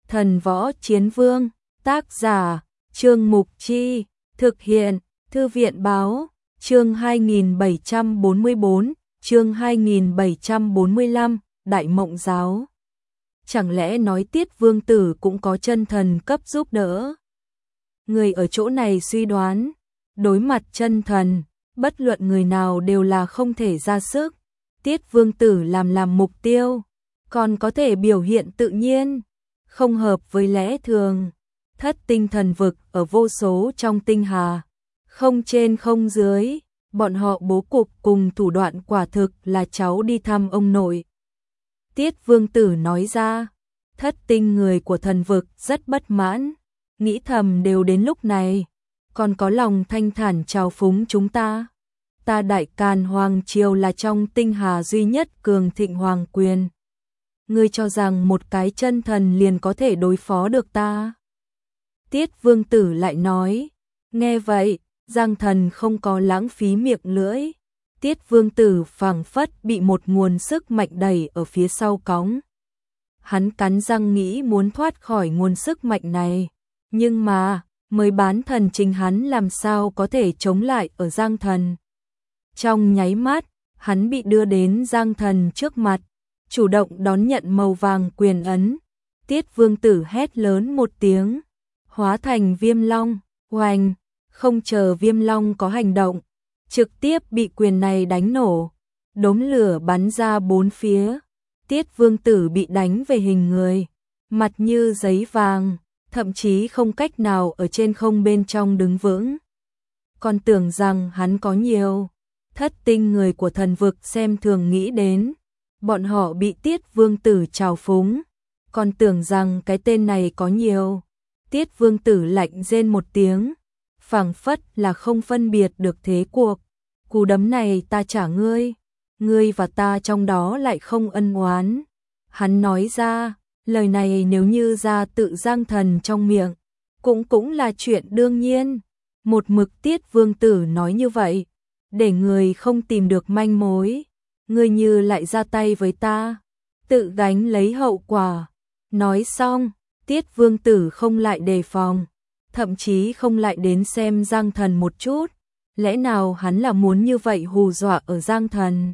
Thần Võ Chiến Vương, tác giả, Trương Mục Chi, thực hiện, Thư viện báo, chương 2744, chương 2745, Đại Mộng Giáo. Chẳng lẽ nói Tiết Vương Tử cũng có chân thần cấp giúp đỡ? Người ở chỗ này suy đoán, đối mặt chân thần, bất luận người nào đều là không thể ra sức. Tiết Vương Tử làm mục tiêu, còn có thể biểu hiện tự nhiên, không hợp với lẽ thường. Thất tinh thần vực ở vô số trong tinh hà, không trên không dưới, bọn họ bố cục cùng thủ đoạn quả thực là cháu đi thăm ông nội. Tiết Vương Tử nói ra, thất tinh người của thần vực rất bất mãn, nghĩ thầm đều đến lúc này, còn có lòng thanh thản chào phúng chúng ta. Ta Đại Càn Hoàng Triều là trong tinh hà duy nhất cường thịnh hoàng quyền. Ngươi cho rằng một cái chân thần liền có thể đối phó được ta? Tiết Vương Tử lại nói, nghe vậy, Giang Thần không có lãng phí miệng lưỡi. Tiết Vương Tử phảng phất bị một nguồn sức mạnh đẩy ở phía sau cõng. Hắn cắn răng nghĩ muốn thoát khỏi nguồn sức mạnh này, nhưng mà, mới bán thần chính hắn làm sao có thể chống lại ở Giang Thần. Trong nháy mắt, hắn bị đưa đến Giang Thần trước mặt, chủ động đón nhận màu vàng quyền ấn. Tiết Vương Tử hét lớn một tiếng, hóa thành viêm long, oanh, không chờ viêm long có hành động, trực tiếp bị quyền này đánh nổ, đốm lửa bắn ra bốn phía. Tiết Vương Tử bị đánh về hình người, mặt như giấy vàng, thậm chí không cách nào ở trên không bên trong đứng vững. Còn tưởng rằng hắn có nhiều thất tinh người của thần vực xem thường nghĩ đến, bọn họ bị Tiết Vương Tử trào phúng, còn tưởng rằng cái tên này có nhiều. Tiết Vương Tử lạnh rên một tiếng, phảng phất là không phân biệt được thế cuộc. Cú đấm này ta trả ngươi, ngươi và ta trong đó lại không ân oán. Hắn nói ra, lời này nếu như ra tự Giang Thần trong miệng, cũng là chuyện đương nhiên. Một mực Tiết Vương Tử nói như vậy, để người không tìm được manh mối. Ngươi như lại ra tay với ta, tự gánh lấy hậu quả. Nói xong, Tiết Vương Tử không lại đề phòng, thậm chí không lại đến xem Giang Thần một chút. Lẽ nào hắn là muốn như vậy hù dọa ở Giang Thần?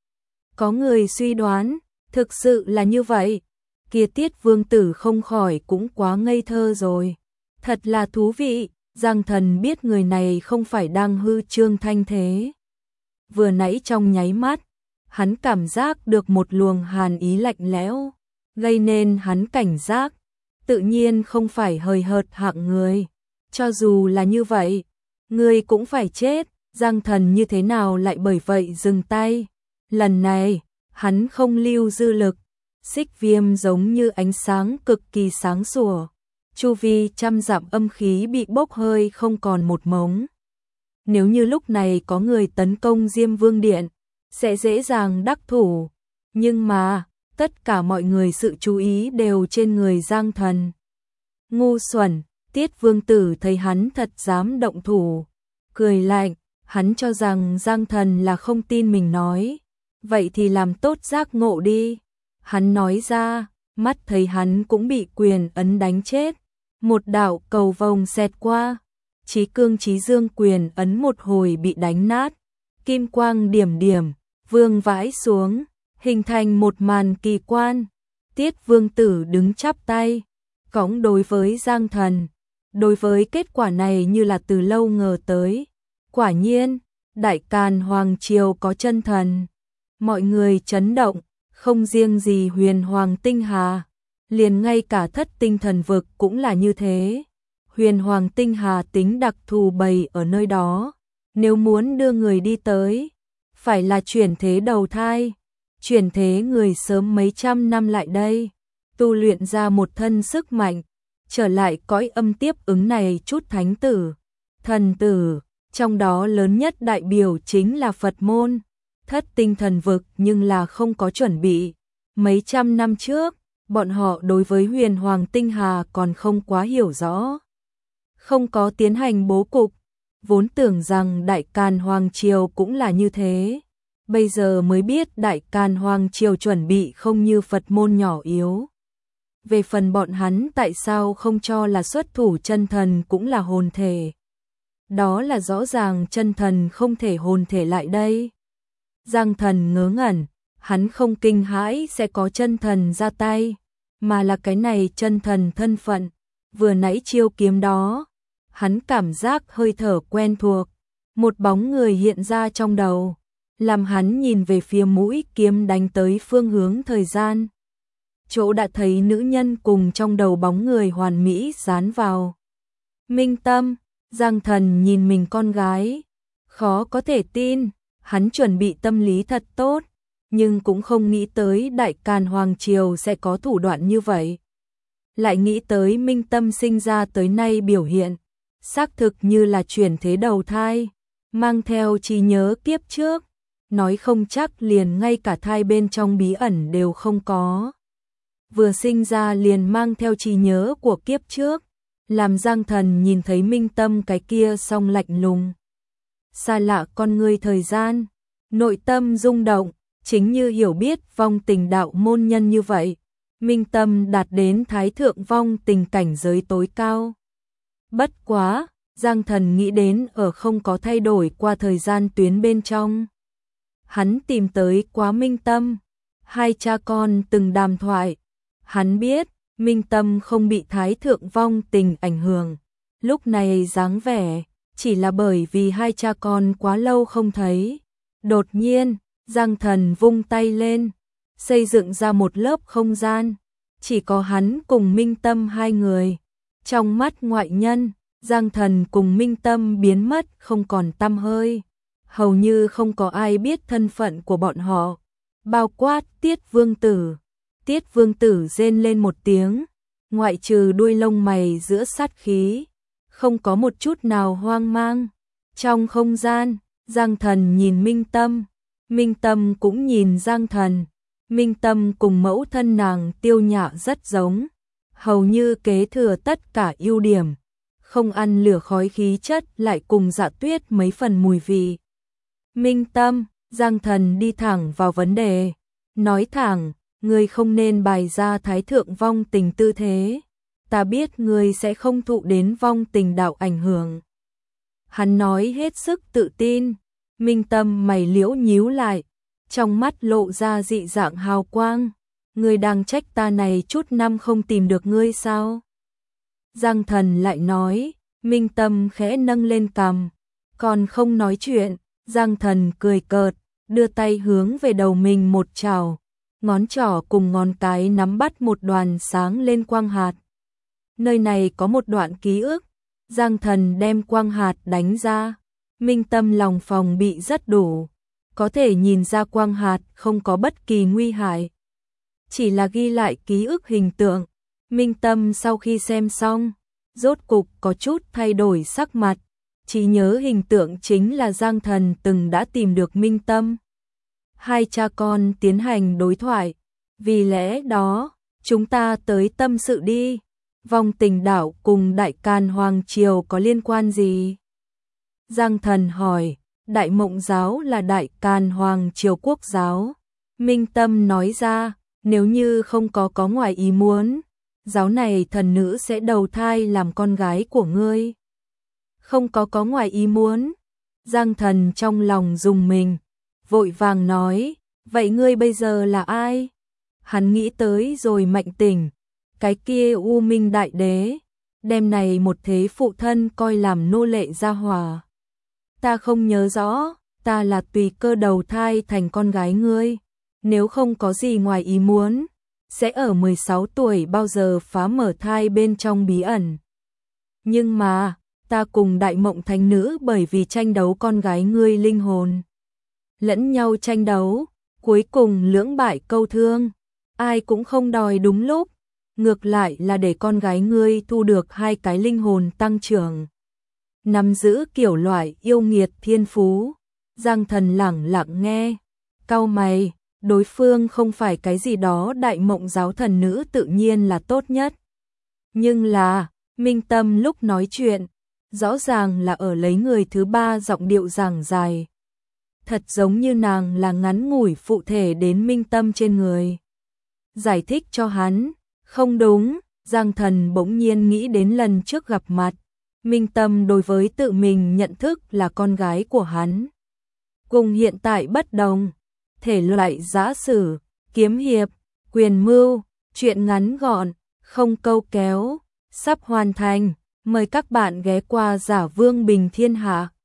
Có người suy đoán, thực sự là như vậy. Kia Tiết Vương Tử không khỏi cũng quá ngây thơ rồi. Thật là thú vị, Giang Thần biết người này không phải đang hư trương thanh thế. Vừa nãy trong nháy mắt, hắn cảm giác được một luồng hàn ý lạnh lẽo, gây nên hắn cảnh giác, tự nhiên không phải hời hợt hạng người. Cho dù là như vậy, ngươi cũng phải chết. Giang Thần như thế nào lại bởi vậy dừng tay. Lần này, hắn không lưu dư lực, xích viêm giống như ánh sáng cực kỳ sáng sủa. Chu vi trăm dặm âm khí bị bốc hơi không còn một mống. Nếu như lúc này có người tấn công Diêm Vương Điện, sẽ dễ dàng đắc thủ. Nhưng mà, tất cả mọi người sự chú ý đều trên người Giang Thần. Ngu xuẩn, Tiết Vương Tử thấy hắn thật dám động thủ, cười lạnh, hắn cho rằng Giang Thần là không tin mình nói. Vậy thì làm tốt giác ngộ đi. Hắn nói ra, mắt thấy hắn cũng bị quyền ấn đánh chết. Một đạo cầu vồng xẹt qua, Chí Cương Chí Dương quyền ấn một hồi bị đánh nát. Kim quang điểm điểm, vương vãi xuống, hình thành một màn kỳ quan. Tiết Vương Tử đứng chắp tay, cõng đối với Giang Thần. Đối với kết quả này như là từ lâu ngờ tới. Quả nhiên, Đại Càn Hoàng Triều có chân thần. Mọi người chấn động, không riêng gì Huyền Hoàng Tinh Hà, liền ngay cả thất tinh thần vực cũng là như thế. Huyền Hoàng Tinh Hà tính đặc thù bày ở nơi đó, nếu muốn đưa người đi tới, phải là chuyển thế đầu thai, chuyển thế người sớm mấy trăm năm lại đây, tu luyện ra một thân sức mạnh, trở lại cõi âm tiếp ứng này chút thánh tử, thần tử, trong đó lớn nhất đại biểu chính là Phật môn. Thất tinh thần vực nhưng là không có chuẩn bị. Mấy trăm năm trước, bọn họ đối với Huyền Hoàng Tinh Hà còn không quá hiểu rõ. Không có tiến hành bố cục, vốn tưởng rằng Đại Càn Hoàng Triều cũng là như thế. Bây giờ mới biết Đại Càn Hoàng Triều chuẩn bị không như Phật môn nhỏ yếu. về phần bọn hắn tại sao không cho là xuất thủ chân thần cũng là hồn thể. Đó là rõ ràng chân thần không thể hồn thể lại đây. Giang Thần ngớ ngẩn, hắn không kinh hãi sẽ có chân thần ra tay, mà là cái này chân thần thân phận, vừa nãy chiêu kiếm đó, hắn cảm giác hơi thở quen thuộc, một bóng người hiện ra trong đầu, làm hắn nhìn về phía mũi kiếm đánh tới phương hướng thời gian. Chỗ đã thấy nữ nhân cùng trong đầu bóng người hoàn mỹ dán vào. Minh Tâm, Giang Thần nhìn mình con gái, khó có thể tin, hắn chuẩn bị tâm lý thật tốt, nhưng cũng không nghĩ tới Đại Càn Hoàng Triều sẽ có thủ đoạn như vậy. Lại nghĩ tới Minh Tâm sinh ra tới nay biểu hiện, xác thực như là chuyển thế đầu thai, mang theo trí nhớ kiếp trước, nói không chắc liền ngay cả thai bên trong bí ẩn đều không có. Vừa sinh ra liền mang theo trí nhớ của kiếp trước, làm Giang Thần nhìn thấy Minh Tâm cái kia song lạnh lùng. Xa lạ con người thời gian, nội tâm rung động, chính như hiểu biết vong tình đạo môn nhân như vậy. Minh Tâm đạt đến thái thượng vong tình cảnh giới tối cao. Bất quá, Giang Thần nghĩ đến ở không có thay đổi qua thời gian tuyến bên trong. Hắn tìm tới quá Minh Tâm, hai cha con từng đàm thoại. Hắn biết, Minh Tâm không bị thái thượng vong tình ảnh hưởng. Lúc này dáng vẻ, chỉ là bởi vì hai cha con quá lâu không thấy. Đột nhiên, Giang Thần vung tay lên, xây dựng ra một lớp không gian. Chỉ có hắn cùng Minh Tâm hai người. Trong mắt ngoại nhân, Giang Thần cùng Minh Tâm biến mất không còn tăm hơi. Hầu như không có ai biết thân phận của bọn họ. Bao quát Tiết Vương Tử. Tiết Vương Tử rên lên một tiếng, ngoại trừ đuôi lông mày giữa sát khí, không có một chút nào hoang mang. Trong không gian, Giang Thần nhìn Minh Tâm, Minh Tâm cũng nhìn Giang Thần. Minh Tâm cùng mẫu thân nàng Tiêu Nhạ rất giống, hầu như kế thừa tất cả ưu điểm, không ăn lửa khói khí chất lại cùng Dạ Tuyết mấy phần mùi vị. Minh Tâm, Giang Thần đi thẳng vào vấn đề, nói thẳng, ngươi không nên bày ra thái thượng vong tình tư thế, ta biết ngươi sẽ không thụ đến vong tình đạo ảnh hưởng. Hắn nói hết sức tự tin. Minh Tâm mày liễu nhíu lại, trong mắt lộ ra dị dạng hào quang. Ngươi đang trách ta này chút năm không tìm được ngươi sao? Giang Thần lại nói. Minh Tâm khẽ nâng lên cằm, còn không nói chuyện. Giang Thần cười cợt, đưa tay hướng về đầu mình một chảo, ngón trỏ cùng ngón cái nắm bắt một đoàn sáng lên quang hạt. Nơi này có một đoạn ký ức. Giang Thần đem quang hạt đánh ra. Minh Tâm lòng phòng bị rất đủ, có thể nhìn ra quang hạt không có bất kỳ nguy hại, chỉ là ghi lại ký ức hình tượng. Minh Tâm sau khi xem xong, rốt cục có chút thay đổi sắc mặt, trí nhớ hình tượng chính là Giang Thần từng đã tìm được Minh Tâm. Hai cha con tiến hành đối thoại, vì lẽ đó, chúng ta tới tâm sự đi, vong tình đạo cùng Đại Càn Hoàng Triều có liên quan gì? Giang Thần hỏi. Đại Mộng giáo là Đại Càn Hoàng Triều quốc giáo. Minh Tâm nói ra, nếu như không có ngoài ý muốn, giáo này thần nữ sẽ đầu thai làm con gái của ngươi. Không có ngoài ý muốn. Giang Thần trong lòng rùng mình, vội vàng nói, vậy ngươi bây giờ là ai? Hắn nghĩ tới rồi Mạnh Tỉnh, cái kia U Minh Đại Đế, đem này một thế phụ thân coi làm nô lệ gia hỏa. Ta không nhớ rõ, ta là tùy cơ đầu thai thành con gái ngươi, nếu không có gì ngoài ý muốn, sẽ ở 16 tuổi bao giờ phá mở thai bên trong bí ẩn. Nhưng mà, ta cùng Đại Mộng Thánh Nữ bởi vì tranh đấu con gái ngươi linh hồn. Lẫn nhau tranh đấu, cuối cùng lưỡng bại câu thương, ai cũng không đòi đúng lúc, ngược lại là để con gái ngươi thu được hai cái linh hồn tăng trưởng. Nắm giữ kiểu loại yêu nghiệt thiên phú. Giang Thần lẳng lặng nghe, cau mày, đối phương không phải cái gì đó Đại Mộng giáo thần nữ tự nhiên là tốt nhất. Nhưng là, Minh Tâm lúc nói chuyện, rõ ràng là ở lấy người thứ ba giọng điệu giảng dài. Thật giống như nàng là ngắn ngủi phụ thể đến Minh Tâm trên người. Giải thích cho hắn, Không đúng, Giang Thần bỗng nhiên nghĩ đến lần trước gặp mặt. Minh Tâm đối với tự mình nhận thức là con gái của hắn. Cùng hiện tại bất đồng, thể loại giã sử, kiếm hiệp, quyền mưu, truyện ngắn gọn, không câu kéo, sắp hoàn thành. Mời các bạn ghé qua Giả Vương Bình Thiên Hạ.